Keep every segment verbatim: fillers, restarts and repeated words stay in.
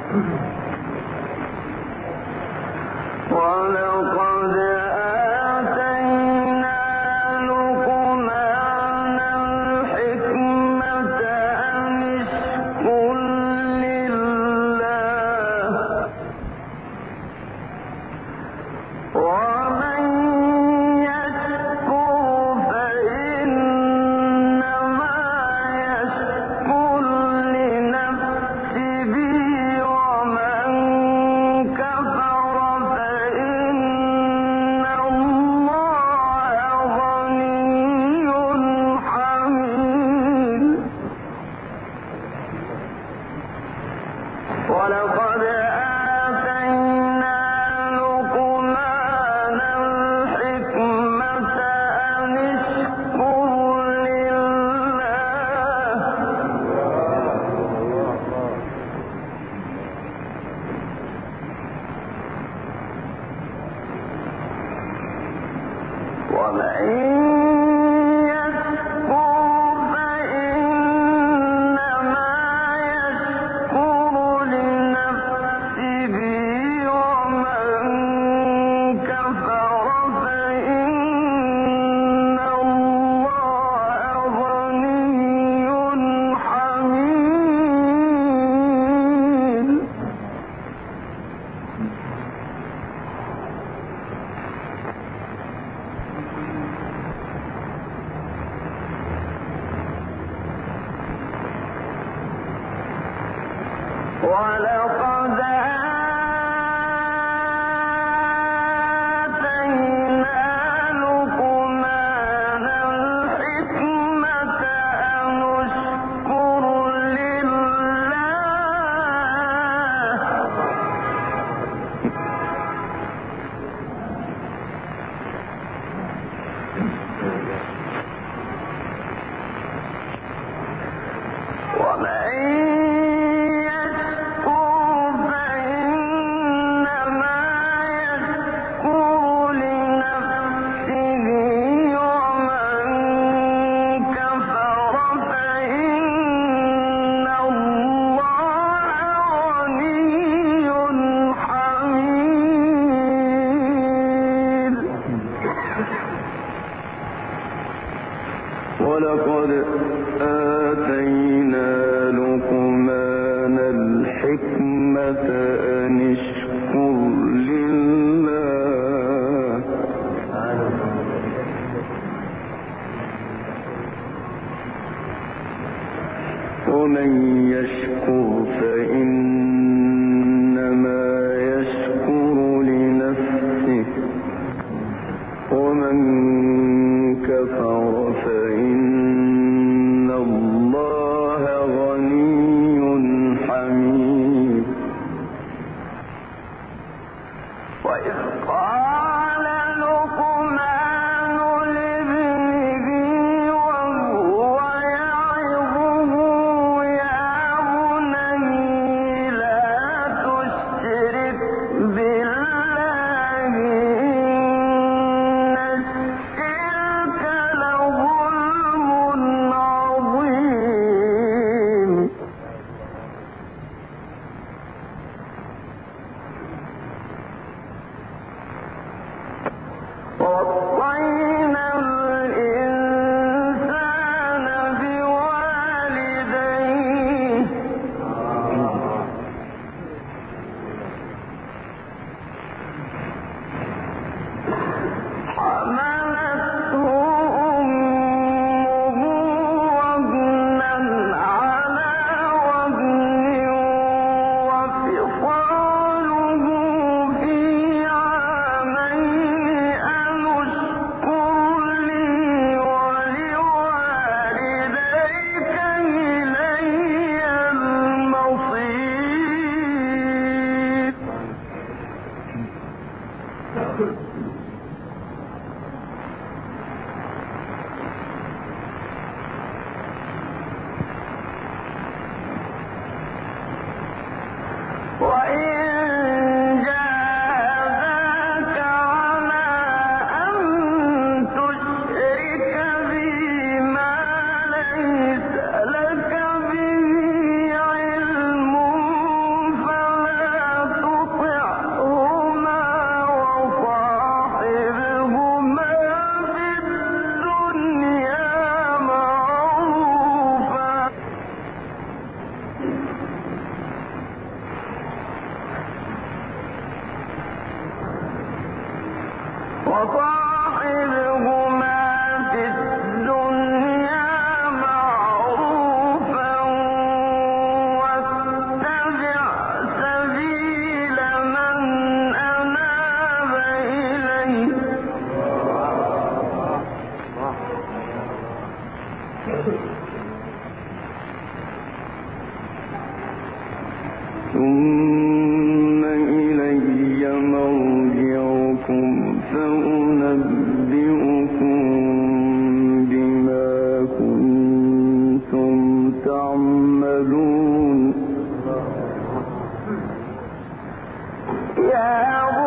لا ثم إلي مرجعكم فأنبئكم بما كنتم تعملون يا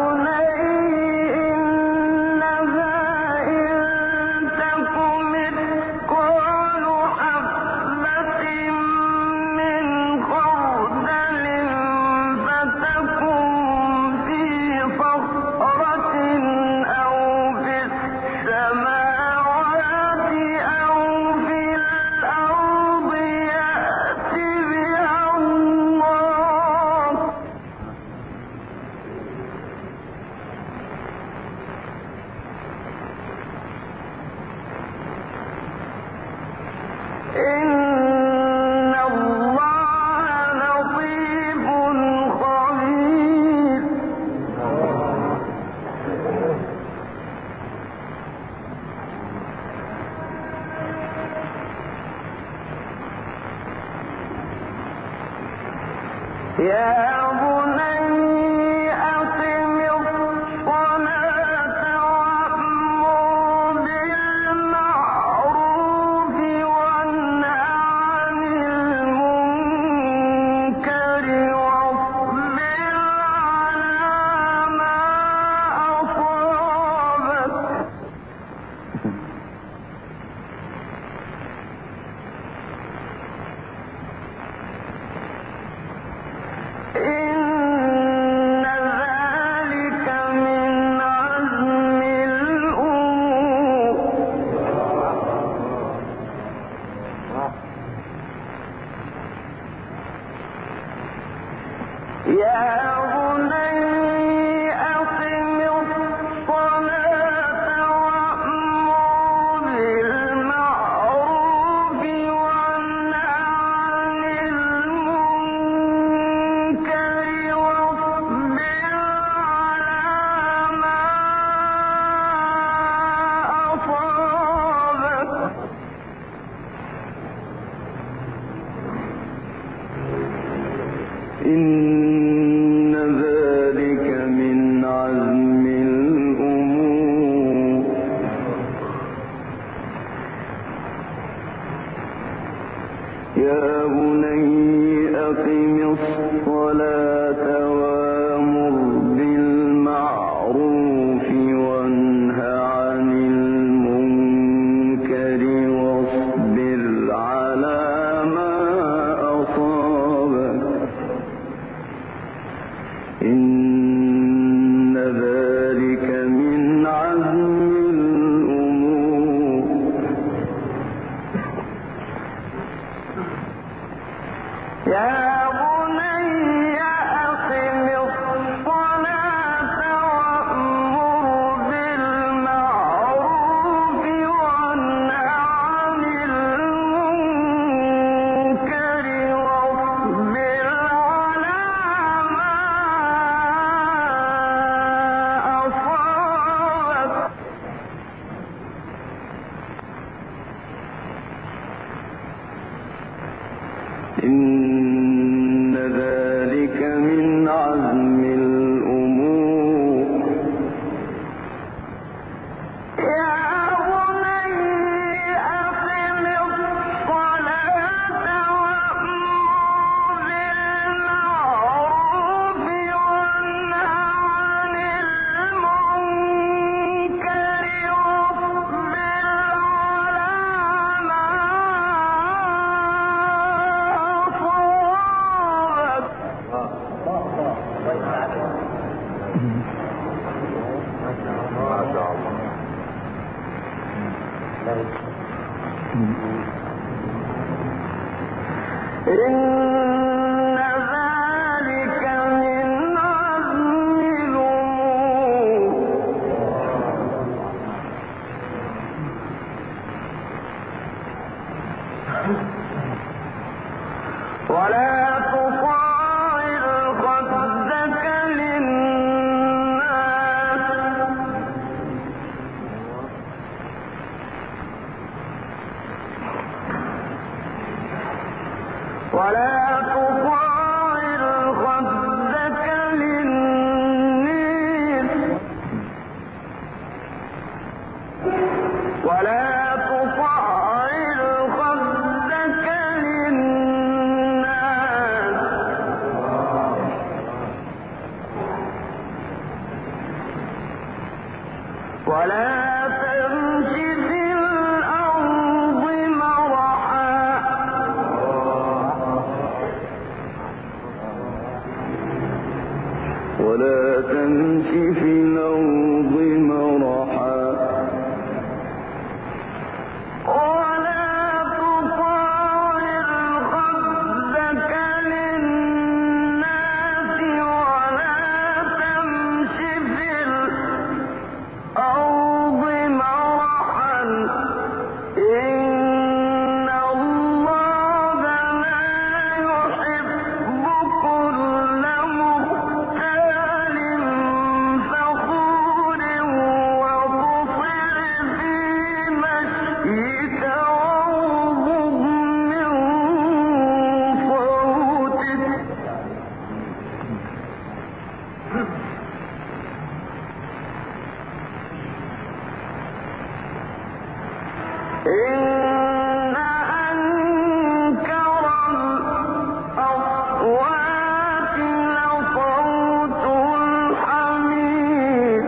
يا بني أقم الصلاة وأمر بالمعروف وانه عن المنكر واصبر على ما أصابك إن ذلك من عزم الأمور يا بني أقم الصلاة وأمر بالمعروف وانه عن المنكر واصبر على ما أصابك إن ذلك من عزم الأمور يا بني أقم الصلاة وأمر بالمعروف وانه عن المنكر واصبر على ما أصابك إن ذلك من عزم الأمور يا بني أقم الصلاة وأمر بالمعروف وانه عن المنكر واصبر على ما أصابك إن ذلك من عزم الأمور يا بني أقم الصلاة وأمر بالمعروف وانه عن المنكر واصبر على ما إن ذلك من عزم الأمور ولا تصاعر خدك للناس ولا تصاعر خدك ولا تمش في الأرض مرحا ولا تطاير خدك للناس ولا تمش في الأرض مرحا إن الله لا يحب كل مختال فخور وقصر في مشيك واغضض من صوتك إن أنكر الأصوات لصوت الحمير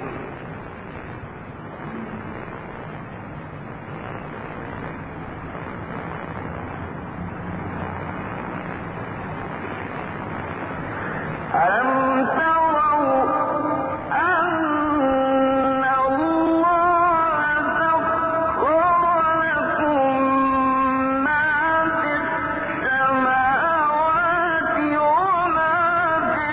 ألم تروا أن الله سخر لكم ما في السماوات وما في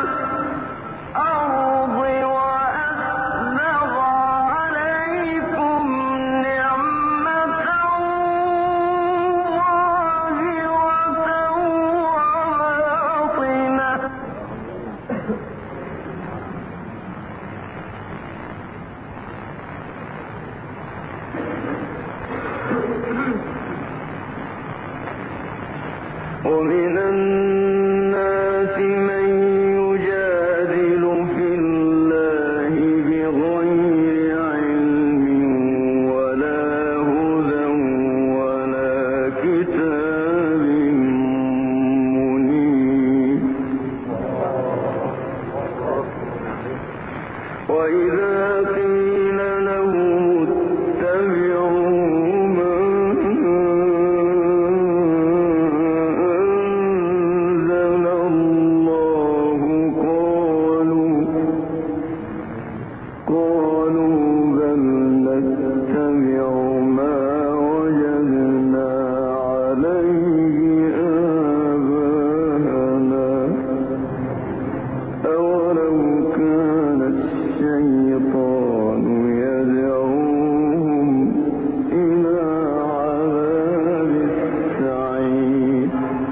الأرض وأسبغ عليكم نعمته ظاهرة وباطنة ومن الناس من يجادل في الله بغير علم ولا هدى ولا كتاب منير وإذا قيل لهم اتبعوا ما أنزل الله قالوا قالوا بل نتبع ما وجدنا عليه آباءنا أولو كان الشيطان يدعوهم إلى عذاب السعير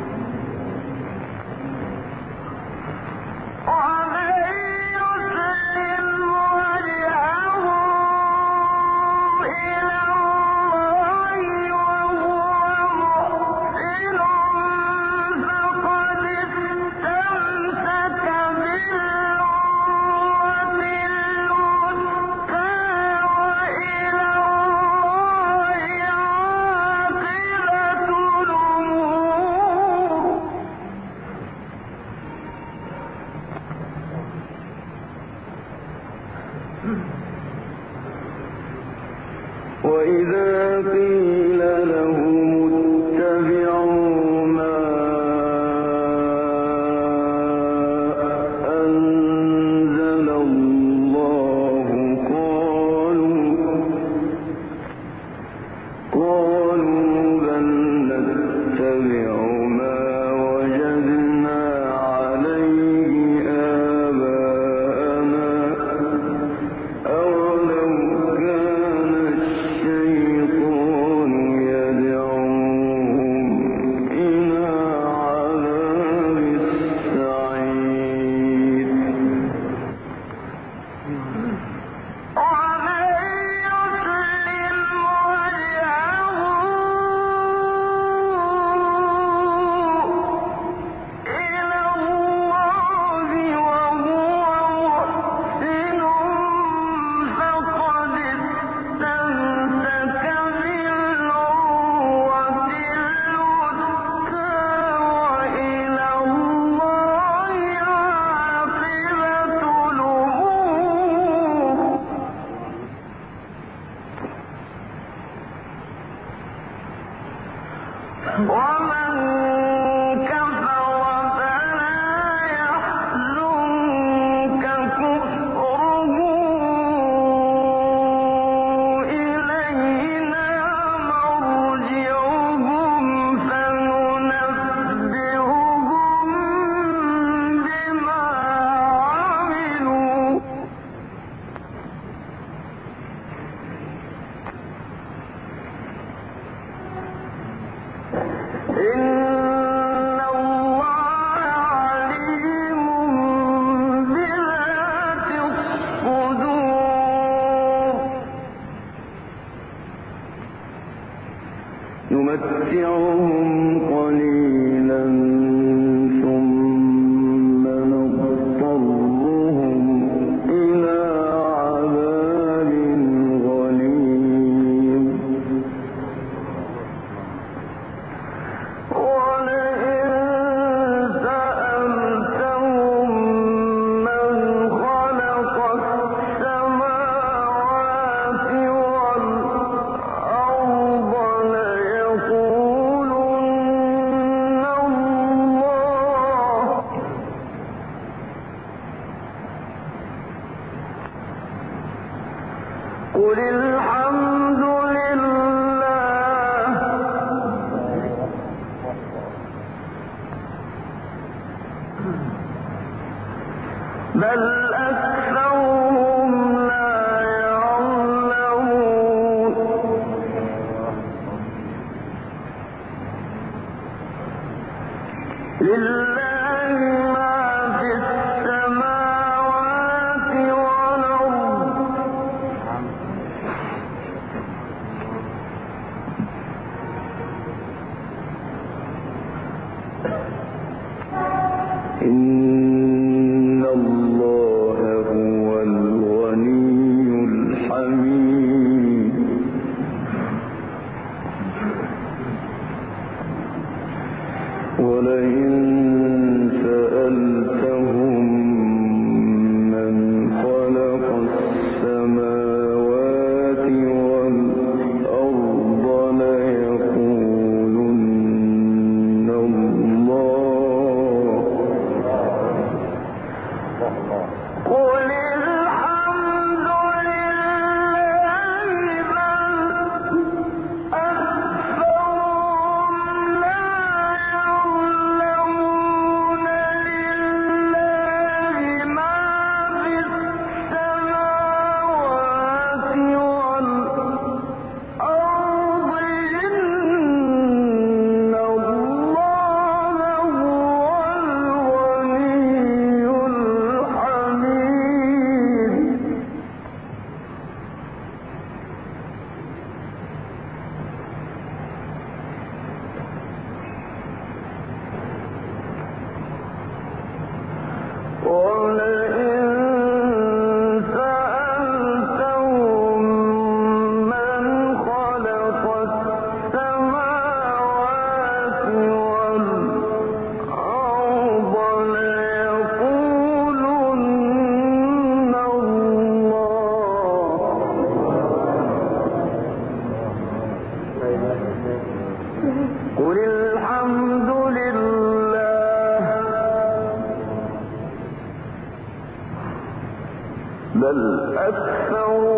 ومن يسلم وجهه إلى الله وهو محسن فقد استمسك بالعروة الوثقى وإلى الله عاقبة الأمور وإذا قيل لهم اتبعوا ما أنزل الله قالوا قالوا بل نتبع ما وجدنا عليه آباءنا أولو كان الشيطان يدعوهم إلى عذاب السعير ومن يسلم وجهه نمتعهم قليلا ثم نضطرهم إلى عذاب غليظ ولئن سألتهم من خلق السماوات والأرض ليقولن الله قل الحمد لله بل أكثرهم لا يعلمون لله ما في السماوات والأرض إن الله هو الغني الحميد ولئن سألتهم من خلق السماوات والأرض ليقولن الله قل الحمد لله بل أكثرهم لا يعلمون لله ما في السماوات والأرض إن الله هو الغني الحميد ولئن سألتهم من خلق السماوات والأرض ليقولن الله قل الحمد لله بل أكثرهم